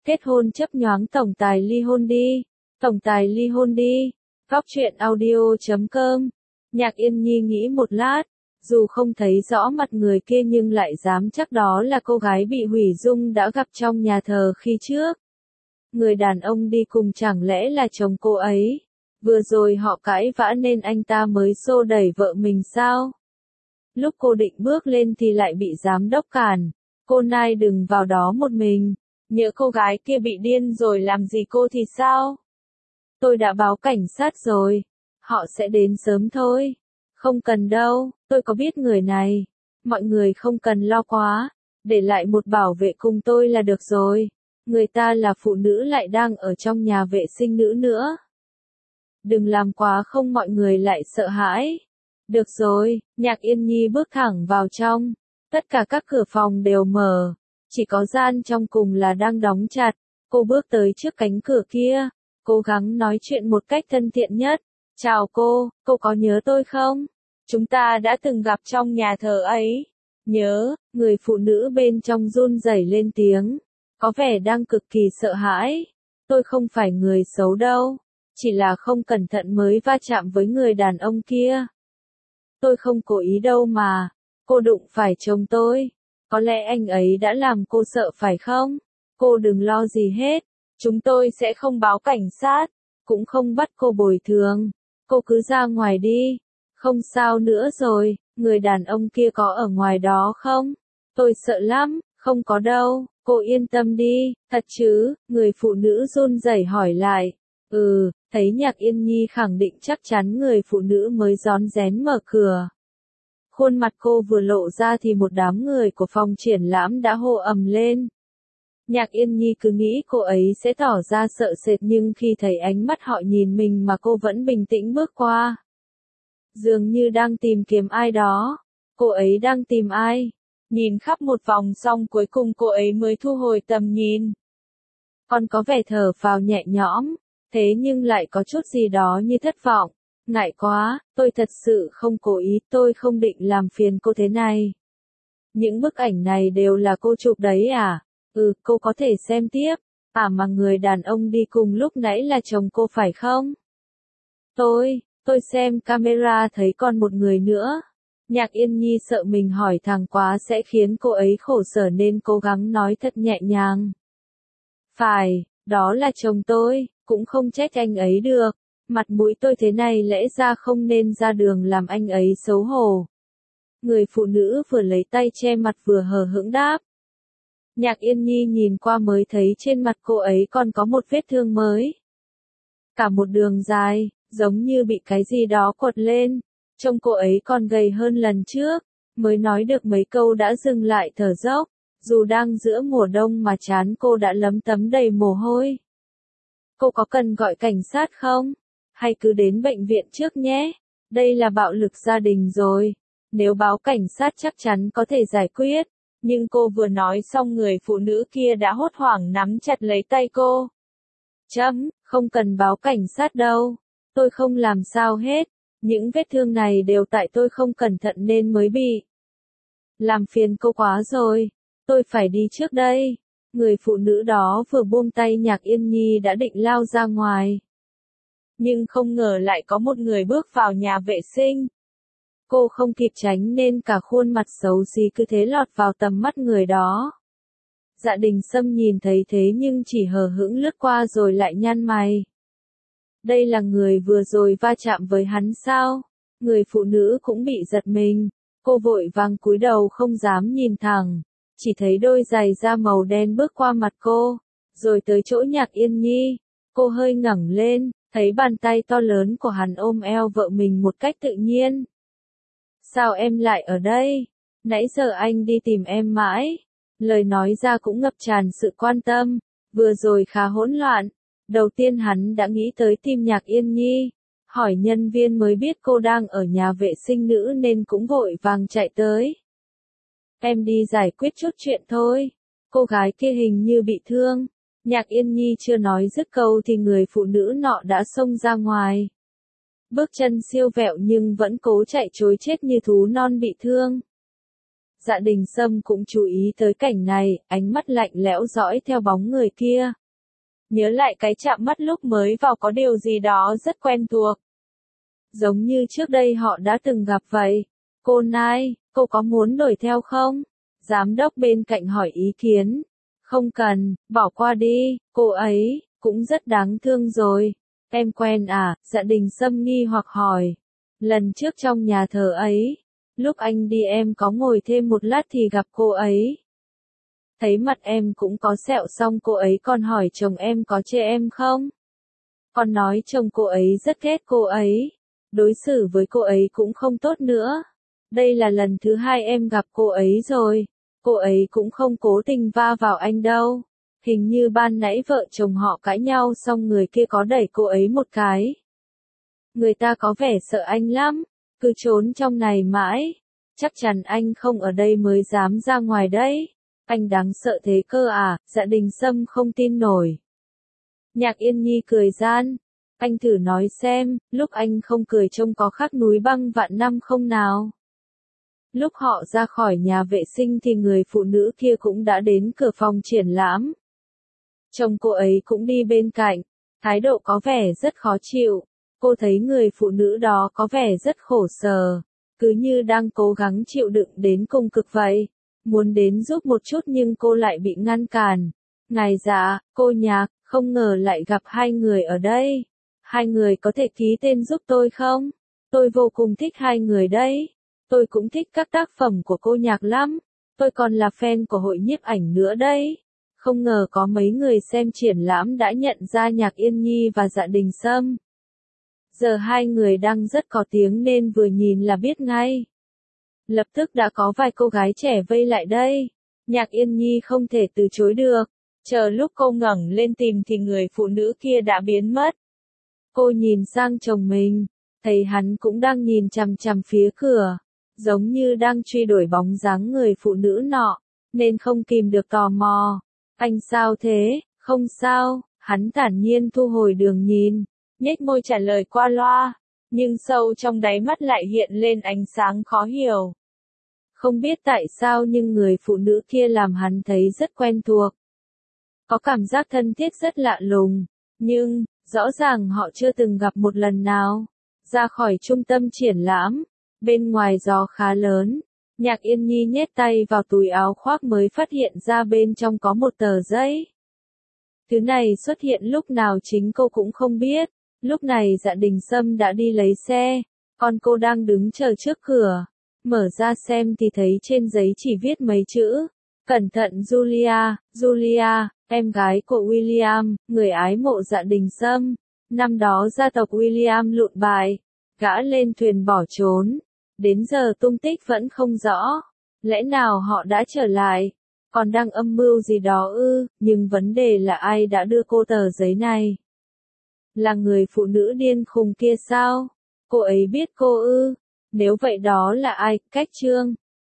Kết hôn chấp nhoáng tổng tài ly hôn đi. Tổng tài ly hôn đi. Góc truyện audio.com. Nhạc Yên Nhi nghĩ một lát, dù không thấy rõ mặt người kia nhưng lại dám chắc đó là cô gái bị hủy dung đã gặp trong nhà thờ khi trước. Người đàn ông đi cùng chẳng lẽ là chồng cô ấy? Vừa rồi họ cãi vã nên anh ta mới xô đẩy vợ mình sao? Lúc cô định bước lên thì lại bị giám đốc cản. Cô Nai đừng vào đó một mình. Nhỡ cô gái kia bị điên rồi làm gì cô thì sao? Tôi đã báo cảnh sát rồi. Họ sẽ đến sớm thôi. Không cần đâu, tôi có biết người này. Mọi người không cần lo quá. Để lại một bảo vệ cùng tôi là được rồi. Người ta là phụ nữ lại đang ở trong nhà vệ sinh nữ nữa. Đừng làm quá không mọi người lại sợ hãi. Được rồi, Nhạc Yên Nhi bước thẳng vào trong. Tất cả các cửa phòng đều mở. Chỉ có gian trong cùng là đang đóng chặt. Cô bước tới trước cánh cửa kia. Cố gắng nói chuyện một cách thân thiện nhất. Chào cô có nhớ tôi không? Chúng ta đã từng gặp trong nhà thờ ấy. Nhớ, người phụ nữ bên trong run rẩy lên tiếng. Có vẻ đang cực kỳ sợ hãi. Tôi không phải người xấu đâu. Chỉ là không cẩn thận mới va chạm với người đàn ông kia. Tôi không cố ý đâu mà. Cô đụng phải chồng tôi. Có lẽ anh ấy đã làm cô sợ phải không? Cô đừng lo gì hết. Chúng tôi sẽ không báo cảnh sát. Cũng không bắt cô bồi thường. Cô cứ ra ngoài đi. Không sao nữa rồi. Người đàn ông kia có ở ngoài đó không? Tôi sợ lắm. Không có đâu. Cô yên tâm đi. Thật chứ? Người phụ nữ run rẩy hỏi lại. Thấy Nhạc Yên Nhi khẳng định chắc chắn người phụ nữ mới rón rén mở cửa. Khuôn mặt cô vừa lộ ra thì một đám người của phòng triển lãm đã hô ầm lên. Nhạc Yên Nhi cứ nghĩ cô ấy sẽ tỏ ra sợ sệt nhưng khi thấy ánh mắt họ nhìn mình mà cô vẫn bình tĩnh bước qua. Dường như đang tìm kiếm ai đó. Cô ấy đang tìm ai? Nhìn khắp một vòng xong cuối cùng cô ấy mới thu hồi tầm nhìn. Còn có vẻ thở phào nhẹ nhõm. Thế nhưng lại có chút gì đó như thất vọng. Ngại quá, tôi thật sự không cố ý, tôi không định làm phiền cô thế này. Những bức ảnh này đều là cô chụp đấy à? Cô có thể xem tiếp. Mà người đàn ông đi cùng lúc nãy là chồng cô phải không? Tôi xem camera thấy còn một người nữa. Nhạc Yên Nhi sợ mình hỏi thẳng quá sẽ khiến cô ấy khổ sở nên cố gắng nói thật nhẹ nhàng. Phải, đó là chồng tôi. Cũng không trách anh ấy được. Mặt mũi tôi thế này lẽ ra không nên ra đường làm anh ấy xấu hổ. Người phụ nữ vừa lấy tay che mặt vừa hờ hững đáp. Nhạc Yên Nhi nhìn qua mới thấy trên mặt cô ấy còn có một vết thương mới. Cả một đường dài, giống như bị cái gì đó quật lên. Trông cô ấy còn gầy hơn lần trước. Mới nói được mấy câu đã dừng lại thở dốc. Dù đang giữa mùa đông mà trán cô đã lấm tấm đầy mồ hôi. Cô có cần gọi cảnh sát không? Hay cứ đến bệnh viện trước nhé? Đây là bạo lực gia đình rồi. Nếu báo cảnh sát chắc chắn có thể giải quyết. Nhưng cô vừa nói xong người phụ nữ kia đã hốt hoảng nắm chặt lấy tay cô. Không cần báo cảnh sát đâu. Tôi không làm sao hết. Những vết thương này đều tại tôi không cẩn thận nên mới bị. Làm phiền cô quá rồi. Tôi phải đi trước đây. Người phụ nữ đó vừa buông tay Nhạc Yên Nhi đã định lao ra ngoài. Nhưng không ngờ lại có một người bước vào nhà vệ sinh. Cô không kịp tránh nên cả khuôn mặt xấu xí cứ thế lọt vào tầm mắt người đó. Dạ Đình Sâm nhìn thấy thế nhưng chỉ hờ hững lướt qua rồi lại nhăn mày. Đây là người vừa rồi va chạm với hắn sao? Người phụ nữ cũng bị giật mình. Cô vội vàng cúi đầu không dám nhìn thẳng. Chỉ thấy đôi giày da màu đen bước qua mặt cô, rồi tới chỗ Nhạc Yên Nhi. Cô hơi ngẩng lên, thấy bàn tay to lớn của hắn ôm eo vợ mình một cách tự nhiên. Sao em lại ở đây? Nãy giờ anh đi tìm em mãi. Lời nói ra cũng ngập tràn sự quan tâm, vừa rồi khá hỗn loạn. Đầu tiên hắn đã nghĩ tới tìm Nhạc Yên Nhi. Hỏi nhân viên mới biết cô đang ở nhà vệ sinh nữ nên cũng vội vàng chạy tới. Em đi giải quyết chút chuyện thôi. Cô gái kia hình như bị thương. Nhạc Yên Nhi chưa nói dứt câu thì người phụ nữ nọ đã xông ra ngoài. Bước chân siêu vẹo nhưng vẫn cố chạy trối chết như thú non bị thương. Dạ Đình Sâm cũng chú ý tới cảnh này, ánh mắt lạnh lẽo dõi theo bóng người kia. Nhớ lại cái chạm mắt lúc mới vào có điều gì đó rất quen thuộc. Giống như trước đây họ đã từng gặp vậy. Cô Nai, cô có muốn đuổi theo không? Giám đốc bên cạnh hỏi ý kiến. Không cần, bỏ qua đi, cô ấy, cũng rất đáng thương rồi. Em quen à? Dạ Đình Sâm nghi hoặc hỏi. Lần trước trong nhà thờ ấy, lúc anh đi em có ngồi thêm một lát thì gặp cô ấy. Thấy mặt em cũng có sẹo xong cô ấy còn hỏi chồng em có chê em không? Còn nói chồng cô ấy rất ghét cô ấy. Đối xử với cô ấy cũng không tốt nữa. Đây là lần thứ hai em gặp cô ấy rồi. Cô ấy cũng không cố tình va vào anh đâu. Hình như ban nãy vợ chồng họ cãi nhau xong người kia có đẩy cô ấy một cái. Người ta có vẻ sợ anh lắm. Cứ trốn trong này mãi. Chắc chắn anh không ở đây mới dám ra ngoài đấy. Anh đáng sợ thế cơ à? Dạ Đình Sâm không tin nổi. Nhạc Yên Nhi cười gian. Anh thử nói xem, lúc anh không cười trông có khác núi băng vạn năm không nào? Lúc họ ra khỏi nhà vệ sinh thì người phụ nữ kia cũng đã đến cửa phòng triển lãm. Chồng cô ấy cũng đi bên cạnh, thái độ có vẻ rất khó chịu. Cô thấy người phụ nữ đó có vẻ rất khổ sở, cứ như đang cố gắng chịu đựng đến cùng cực vậy. Muốn đến giúp một chút nhưng cô lại bị ngăn cản. Ngài dạ, cô Nhạc, không ngờ lại gặp hai người ở đây. Hai người có thể ký tên giúp tôi không? Tôi vô cùng thích hai người đấy. Tôi cũng thích các tác phẩm của cô Nhạc lắm. Tôi còn là fan của hội nhiếp ảnh nữa đấy. Không ngờ có mấy người xem triển lãm đã nhận ra Nhạc Yên Nhi và Dạ Đình Sâm. Giờ hai người đang rất có tiếng nên vừa nhìn là biết ngay. Lập tức đã có vài cô gái trẻ vây lại đây. Nhạc Yên Nhi không thể từ chối được. Chờ lúc cô ngẩng lên tìm thì người phụ nữ kia đã biến mất. Cô nhìn sang chồng mình, thấy hắn cũng đang nhìn chằm chằm phía cửa, giống như đang truy đuổi bóng dáng người phụ nữ nọ, nên không kìm được tò mò. Anh sao thế? Không sao, hắn thản nhiên thu hồi đường nhìn, nhếch môi trả lời qua loa, nhưng sâu trong đáy mắt lại hiện lên ánh sáng khó hiểu. Không biết tại sao nhưng người phụ nữ kia làm hắn thấy rất quen thuộc. Có cảm giác thân thiết rất lạ lùng, nhưng, rõ ràng họ chưa từng gặp một lần nào. Ra khỏi trung tâm triển lãm, bên ngoài gió khá lớn, Nhạc Yên Nhi nhét tay vào túi áo khoác mới phát hiện ra bên trong có một tờ giấy. Thứ này xuất hiện lúc nào chính cô cũng không biết. Lúc này Dạ Đình Sâm đã đi lấy xe, còn cô đang đứng chờ trước cửa. Mở ra xem thì thấy trên giấy chỉ viết mấy chữ. Cẩn thận Julia, Julia, em gái của William, người ái mộ Dạ Đình Sâm. Năm đó gia tộc William lụn bại, gã lên thuyền bỏ trốn. Đến giờ tung tích vẫn không rõ. Lẽ nào họ đã trở lại? Còn đang âm mưu gì đó ư? Nhưng vấn đề là ai đã đưa cô tờ giấy này? Là người phụ nữ điên khùng kia sao? Cô ấy biết cô ư? Nếu vậy đó là ai? Cách Trương.